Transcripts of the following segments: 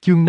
Chương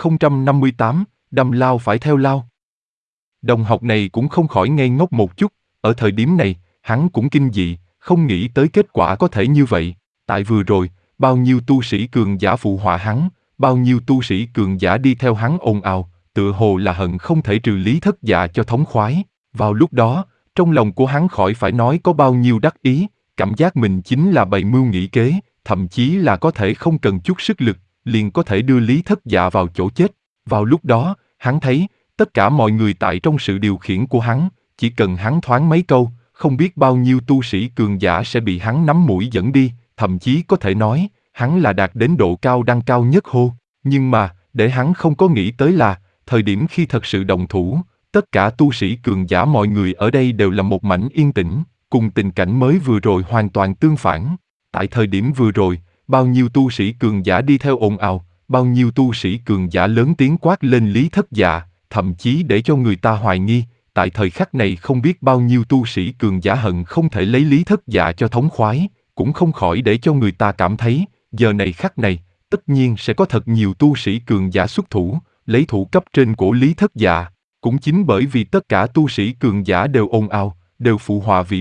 5058, đâm lao phải theo lao. Đồng học này cũng không khỏi ngây ngốc một chút, ở thời điểm này, hắn cũng kinh dị, không nghĩ tới kết quả có thể như vậy. Tại vừa rồi, bao nhiêu tu sĩ cường giả phụ họa hắn, bao nhiêu tu sĩ cường giả đi theo hắn ồn ào, tựa hồ là hận không thể trừ Lý Thất Dạ cho thống khoái. Vào lúc đó, trong lòng của hắn khỏi phải nói có bao nhiêu đắc ý, cảm giác mình chính là bày mưu nghĩ kế, thậm chí là có thể không cần chút sức lực, liền có thể đưa Lý Thất Dạ vào chỗ chết. Vào lúc đó, hắn thấy, tất cả mọi người tại trong sự điều khiển của hắn, chỉ cần hắn thoáng mấy câu, không biết bao nhiêu tu sĩ cường giả sẽ bị hắn nắm mũi dẫn đi, thậm chí có thể nói, hắn là đạt đến độ cao đăng cao nhất hô. Nhưng mà, để hắn không có nghĩ tới là, thời điểm khi thật sự động thủ, tất cả tu sĩ cường giả mọi người ở đây đều là một mảnh yên tĩnh, cùng tình cảnh mới vừa rồi hoàn toàn tương phản. Tại thời điểm vừa rồi, bao nhiêu tu sĩ cường giả đi theo ồn ào, bao nhiêu tu sĩ cường giả lớn tiếng quát lên Lý Thất Dạ, thậm chí để cho người ta hoài nghi, tại thời khắc này không biết bao nhiêu tu sĩ cường giả hận không thể lấy Lý Thất Dạ cho thống khoái, cũng không khỏi để cho người ta cảm thấy, giờ này khắc này, tất nhiên sẽ có thật nhiều tu sĩ cường giả xuất thủ, lấy thủ cấp trên của Lý Thất Dạ. Cũng chính bởi vì tất cả tu sĩ cường giả đều ồn ào, đều phụ họa vị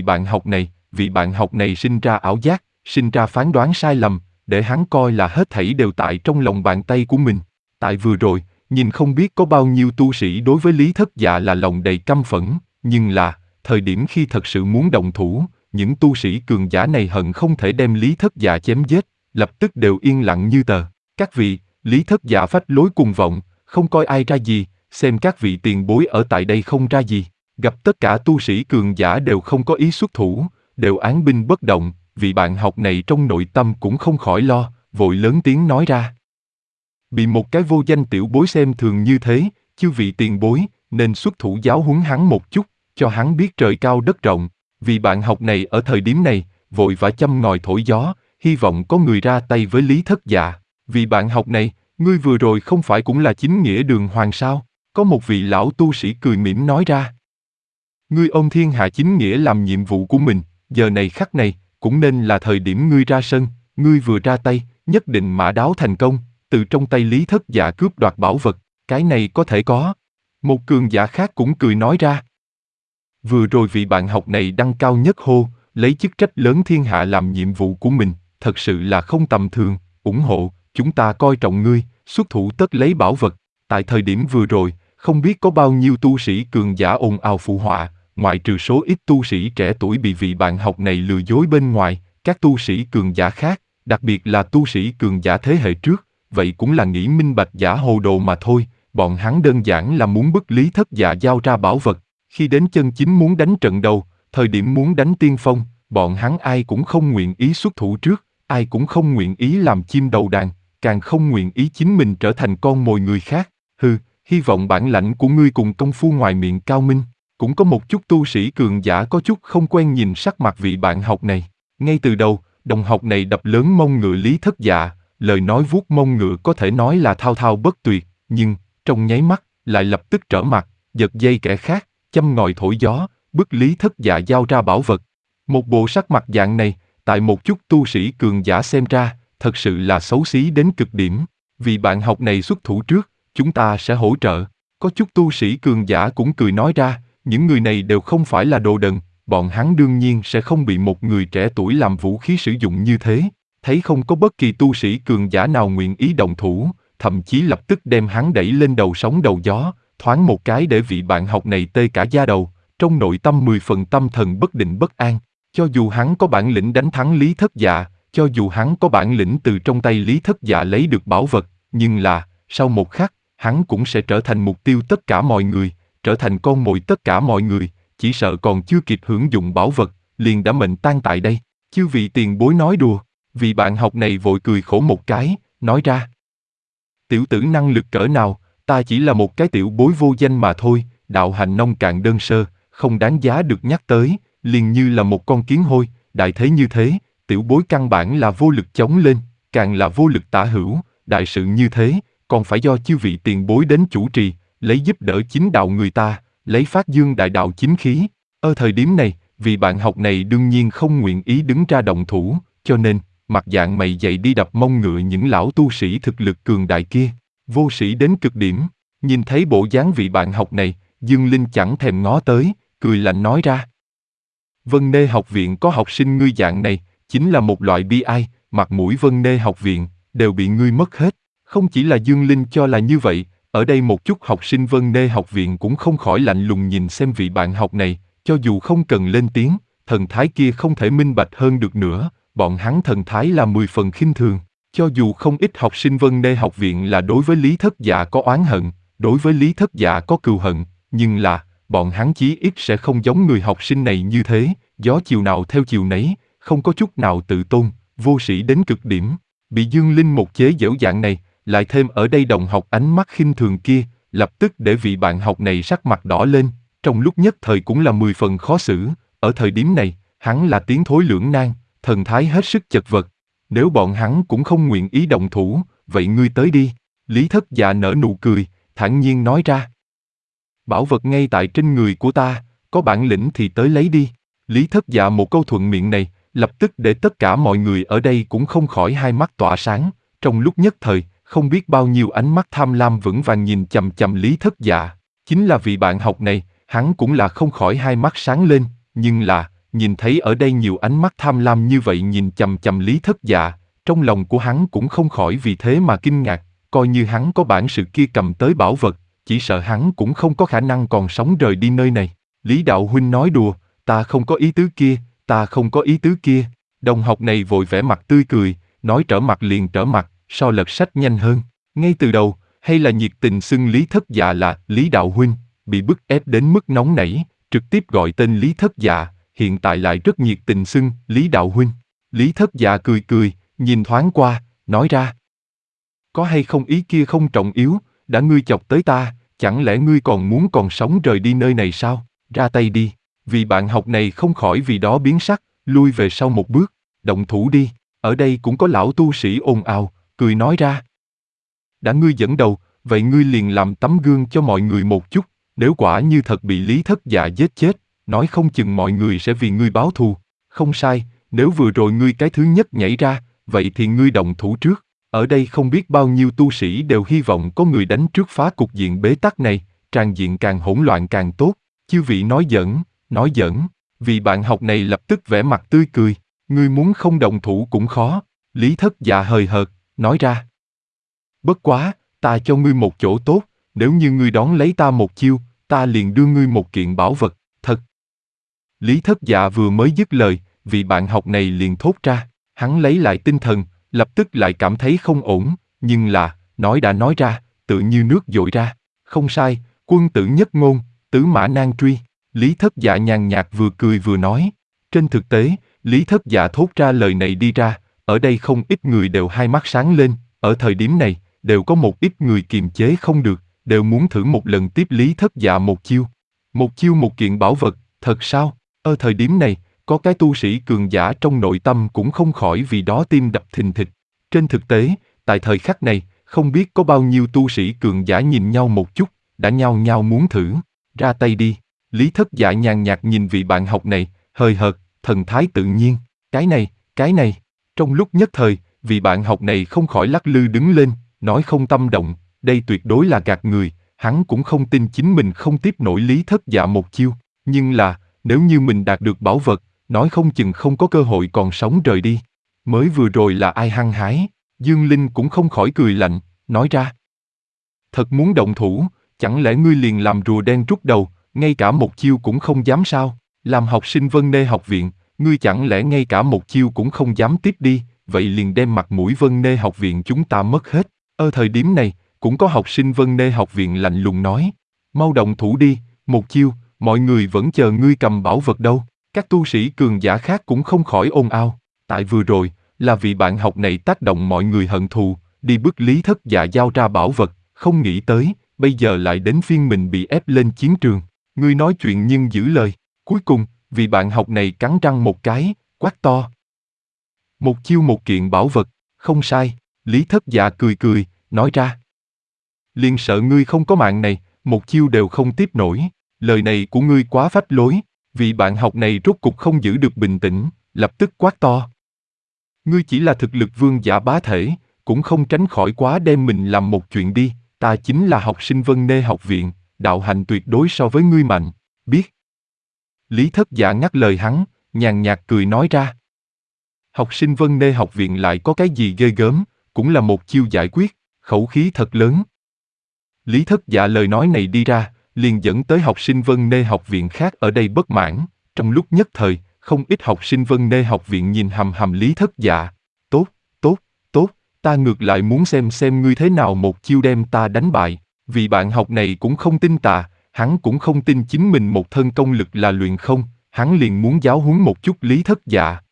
bạn học này sinh ra ảo giác, sinh ra phán đoán sai lầm, để hắn coi là hết thảy đều tại trong lòng bàn tay của mình. Tại vừa rồi, nhìn không biết có bao nhiêu tu sĩ đối với Lý Thất Dạ là lòng đầy căm phẫn, nhưng là, thời điểm khi thật sự muốn động thủ, những tu sĩ cường giả này hận không thể đem Lý Thất Dạ chém giết, lập tức đều yên lặng như tờ. Các vị, Lý Thất Dạ phách lối cuồng vọng, không coi ai ra gì, xem các vị tiền bối ở tại đây không ra gì. Gặp tất cả tu sĩ cường giả đều không có ý xuất thủ, đều án binh bất động, vị bạn học này trong nội tâm cũng không khỏi lo, vội lớn tiếng nói ra. Bị một cái vô danh tiểu bối xem thường như thế, chư vị tiền bối, nên xuất thủ giáo huấn hắn một chút, cho hắn biết trời cao đất rộng. Vì bạn học này ở thời điểm này, vội vã châm ngòi thổi gió, hy vọng có người ra tay với Lý Thất Dạ. Vì bạn học này, ngươi vừa rồi không phải cũng là chính nghĩa đường hoàng sao? Có một vị lão tu sĩ cười mỉm nói ra. Ngươi ôm thiên hạ chính nghĩa làm nhiệm vụ của mình, giờ này khắc này, cũng nên là thời điểm ngươi ra sân, ngươi vừa ra tay, nhất định mã đáo thành công, từ trong tay Lý Thất Dạ cướp đoạt bảo vật, cái này có thể có. Một cường giả khác cũng cười nói ra. Vừa rồi vị bạn học này đăng cao nhất hô, lấy chức trách lớn thiên hạ làm nhiệm vụ của mình, thật sự là không tầm thường, ủng hộ, chúng ta coi trọng ngươi, xuất thủ tất lấy bảo vật. Tại thời điểm vừa rồi, không biết có bao nhiêu tu sĩ cường giả ồn ào phụ họa, ngoại trừ số ít tu sĩ trẻ tuổi bị vị bạn học này lừa dối bên ngoài, các tu sĩ cường giả khác, đặc biệt là tu sĩ cường giả thế hệ trước, vậy cũng là nghĩ minh bạch giả hồ đồ mà thôi, bọn hắn đơn giản là muốn bức Lý Thất Dạ giao ra bảo vật. Khi đến chân chính muốn đánh trận đầu, thời điểm muốn đánh tiên phong, bọn hắn ai cũng không nguyện ý xuất thủ trước, ai cũng không nguyện ý làm chim đầu đàn, càng không nguyện ý chính mình trở thành con mồi người khác. Hy vọng bản lãnh của ngươi cùng công phu ngoài miệng cao minh. Cũng có một chút tu sĩ cường giả có chút không quen nhìn sắc mặt vị bạn học này. Ngay từ đầu, đồng học này đập lớn mông ngựa Lý Thất Dạ, lời nói vuốt mông ngựa có thể nói là thao thao bất tuyệt, nhưng, trong nháy mắt, lại lập tức trở mặt, giật dây kẻ khác, châm ngòi thổi gió, bức Lý Thất Dạ giao ra bảo vật. Một bộ sắc mặt dạng này, tại một chút tu sĩ cường giả xem ra, thật sự là xấu xí đến cực điểm. Vì bạn học này xuất thủ trước, chúng ta sẽ hỗ trợ. Có chút tu sĩ cường giả cũng cười nói ra, những người này đều không phải là đồ đần, bọn hắn đương nhiên sẽ không bị một người trẻ tuổi làm vũ khí sử dụng như thế. Thấy không có bất kỳ tu sĩ cường giả nào nguyện ý động thủ, thậm chí lập tức đem hắn đẩy lên đầu sóng đầu gió, thoáng một cái để vị bạn học này tê cả da đầu, trong nội tâm 10 phần tâm thần bất định bất an. Cho dù hắn có bản lĩnh đánh thắng Lý Thất Dạ, cho dù hắn có bản lĩnh từ trong tay Lý Thất Dạ lấy được bảo vật, nhưng là, sau một khắc, hắn cũng sẽ trở thành mục tiêu tất cả mọi người, trở thành con mồi tất cả mọi người, chỉ sợ còn chưa kịp hưởng dụng bảo vật, liền đã mệnh tang tại đây. Chư vị tiền bối nói đùa, vị bạn học này vội cười khổ một cái, nói ra. Tiểu tử năng lực cỡ nào, ta chỉ là một cái tiểu bối vô danh mà thôi, đạo hành nông cạn đơn sơ, không đáng giá được nhắc tới, liền như là một con kiến hôi, đại thế như thế, tiểu bối căn bản là vô lực chống lên, càng là vô lực tả hữu, đại sự như thế, còn phải do chư vị tiền bối đến chủ trì, lấy giúp đỡ chính đạo người ta, lấy phát dương đại đạo chính khí. Ở thời điểm này, vì bạn học này đương nhiên không nguyện ý đứng ra động thủ, cho nên, mặt dạng mày dậy đi đập mông ngựa những lão tu sĩ thực lực cường đại kia. vô sĩ đến cực điểm. Nhìn thấy bộ dáng vị bạn học này, Dương Linh chẳng thèm ngó tới, cười lạnh nói ra. Vân Nê học viện có học sinh ngươi dạng này, chính là một loại bi ai, mặt mũi Vân Nê học viện, đều bị ngươi mất hết. Không chỉ là Dương Linh cho là như vậy, ở đây một chút học sinh Vân Nê học viện cũng không khỏi lạnh lùng nhìn xem vị bạn học này, cho dù không cần lên tiếng, thần thái kia không thể minh bạch hơn được nữa, bọn hắn thần thái là 10 phần khinh thường. Cho dù không ít học sinh Vân Nê học viện là đối với Lý Thất Dạ có oán hận, đối với Lý Thất Dạ có cừu hận, nhưng là, bọn hắn chí ít sẽ không giống người học sinh này như thế, gió chiều nào theo chiều nấy, không có chút nào tự tôn, vô sĩ đến cực điểm. Bị Dương Linh một chế giễu dạng này, lại thêm ở đây đồng học ánh mắt khinh thường kia, lập tức để vị bạn học này sắc mặt đỏ lên, trong lúc nhất thời cũng là 10 phần khó xử. Ở thời điểm này, hắn là tiến thối lưỡng nan, thần thái hết sức chật vật. Nếu bọn hắn cũng không nguyện ý động thủ, vậy ngươi tới đi. Lý Thất Dạ nở nụ cười, thản nhiên nói ra. Bảo vật ngay tại trên người của ta, có bản lĩnh thì tới lấy đi. Lý Thất Dạ một câu thuận miệng này, lập tức để tất cả mọi người ở đây cũng không khỏi hai mắt tỏa sáng. Trong lúc nhất thời, không biết bao nhiêu ánh mắt tham lam vững vàng nhìn chằm chằm Lý Thất Dạ. Chính là vị bạn học này, hắn cũng là không khỏi hai mắt sáng lên, nhưng là, nhìn thấy ở đây nhiều ánh mắt tham lam như vậy nhìn chằm chằm Lý Thất Dạ, trong lòng của hắn cũng không khỏi vì thế mà kinh ngạc, coi như hắn có bản sự kia cầm tới bảo vật, chỉ sợ hắn cũng không có khả năng còn sống rời đi nơi này. Lý đạo huynh nói đùa, ta không có ý tứ kia, ta không có ý tứ kia. Đồng học này vội vẻ mặt tươi cười, nói trở mặt liền trở mặt, so lật sách nhanh hơn. Ngay từ đầu, hay là nhiệt tình xưng Lý Thất Dạ là Lý đạo huynh, bị bức ép đến mức nóng nảy, trực tiếp gọi tên Lý Thất Dạ, hiện tại lại rất nhiệt tình xưng Lý đạo huynh. Lý Thất Dạ cười cười, nhìn thoáng qua, nói ra. Có hay không ý kia không trọng yếu, đã ngươi chọc tới ta, chẳng lẽ ngươi còn muốn còn sống rời đi nơi này sao? Ra tay đi. Vì bạn học này không khỏi vì đó biến sắc, lui về sau một bước, động thủ đi. Ở đây cũng có lão tu sĩ ồn ào, cười nói ra. Đã ngươi dẫn đầu, vậy ngươi liền làm tấm gương cho mọi người một chút, nếu quả như thật bị Lý Thất Dạ giết chết, nói không chừng mọi người sẽ vì ngươi báo thù. Không sai, nếu vừa rồi ngươi cái thứ nhất nhảy ra, vậy thì ngươi động thủ trước. Ở đây không biết bao nhiêu tu sĩ đều hy vọng có người đánh trước phá cục diện bế tắc này, tràn diện càng hỗn loạn càng tốt. Chư vị nói giỡn, nói giỡn. Vì bạn học này lập tức vẻ mặt tươi cười, ngươi muốn không động thủ cũng khó. Lý Thất Dạ hời hợt, nói ra. Bất quá, ta cho ngươi một chỗ tốt, nếu như ngươi đón lấy ta một chiêu, ta liền đưa ngươi một kiện bảo vật, thật. Lý Thất Dạ vừa mới dứt lời, vị bạn học này liền thốt ra, hắn lấy lại tinh thần, lập tức lại cảm thấy không ổn, nhưng là, nói đã nói ra, tự như nước dội ra. Không sai, quân tử nhất ngôn, tứ mã nan truy. Lý Thất Dạ nhàn nhạt vừa cười vừa nói. Trên thực tế, Lý Thất Dạ thốt ra lời này đi ra, ở đây không ít người đều hai mắt sáng lên, ở thời điểm này, đều có một ít người kiềm chế không được, đều muốn thử một lần tiếp Lý Thất Dạ một chiêu. Một chiêu một kiện bảo vật, thật sao? Ở thời điểm này, có cái tu sĩ cường giả trong nội tâm cũng không khỏi vì đó tim đập thình thịch. Trên thực tế, tại thời khắc này, không biết có bao nhiêu tu sĩ cường giả nhìn nhau một chút, đã nhao nhao muốn thử. Ra tay đi. Lý Thất Dạ nhàn nhạt nhìn vị bạn học này, hời hợt, thần thái tự nhiên. Cái này. Trong lúc nhất thời, vị bạn học này không khỏi lắc lư đứng lên, nói không tâm động, đây tuyệt đối là gạt người, hắn cũng không tin chính mình không tiếp nổi Lý Thất Dạ một chiêu. Nhưng là, nếu như mình đạt được bảo vật, nói không chừng không có cơ hội còn sống rời đi. Mới vừa rồi là ai hăng hái, Dương Linh cũng không khỏi cười lạnh, nói ra. Thật muốn động thủ, chẳng lẽ ngươi liền làm rùa đen rút đầu, ngay cả một chiêu cũng không dám sao? Làm học sinh Vân Nê học viện, ngươi chẳng lẽ ngay cả một chiêu cũng không dám tiếp đi, vậy liền đem mặt mũi Vân Nê học viện chúng ta mất hết. Ở thời điểm này, cũng có học sinh Vân Nê học viện lạnh lùng nói. Mau động thủ đi, một chiêu, mọi người vẫn chờ ngươi cầm bảo vật đâu. Các tu sĩ cường giả khác cũng không khỏi ồn ào. Tại vừa rồi, là vị bạn học này tác động mọi người hận thù, đi bức Lý Thất Dạ giao ra bảo vật, không nghĩ tới, bây giờ lại đến phiên mình bị ép lên chiến trường. Ngươi nói chuyện nhưng giữ lời. Cuối cùng, vị bạn học này cắn răng một cái, quát to. Một chiêu một kiện bảo vật, không sai. Lý Thất Dạ cười cười, nói ra. Liền sợ ngươi không có mạng này, một chiêu đều không tiếp nổi. Lời này của ngươi quá phách lối. Vị bạn học này rốt cục không giữ được bình tĩnh, lập tức quát to. Ngươi chỉ là thực lực vương giả bá thể, cũng không tránh khỏi quá đem mình làm một chuyện đi, ta chính là học sinh Vân Nê học viện, đạo hạnh tuyệt đối so với ngươi mạnh, biết. Lý Thất Dạ ngắt lời hắn, nhàn nhạt cười nói ra. Học sinh Vân Nê học viện lại có cái gì ghê gớm, cũng là một chiêu giải quyết, khẩu khí thật lớn. Lý Thất Dạ lời nói này đi ra, liền dẫn tới học sinh Vân Nê học viện khác ở đây bất mãn, trong lúc nhất thời, không ít học sinh Vân Nê học viện nhìn hằm hằm Lý Thất Dạ. Tốt, tốt, tốt, ta ngược lại muốn xem ngươi thế nào một chiêu đem ta đánh bại, vì bạn học này cũng không tin ta, hắn cũng không tin chính mình một thân công lực là luyện không, hắn liền muốn giáo huấn một chút Lý Thất Dạ.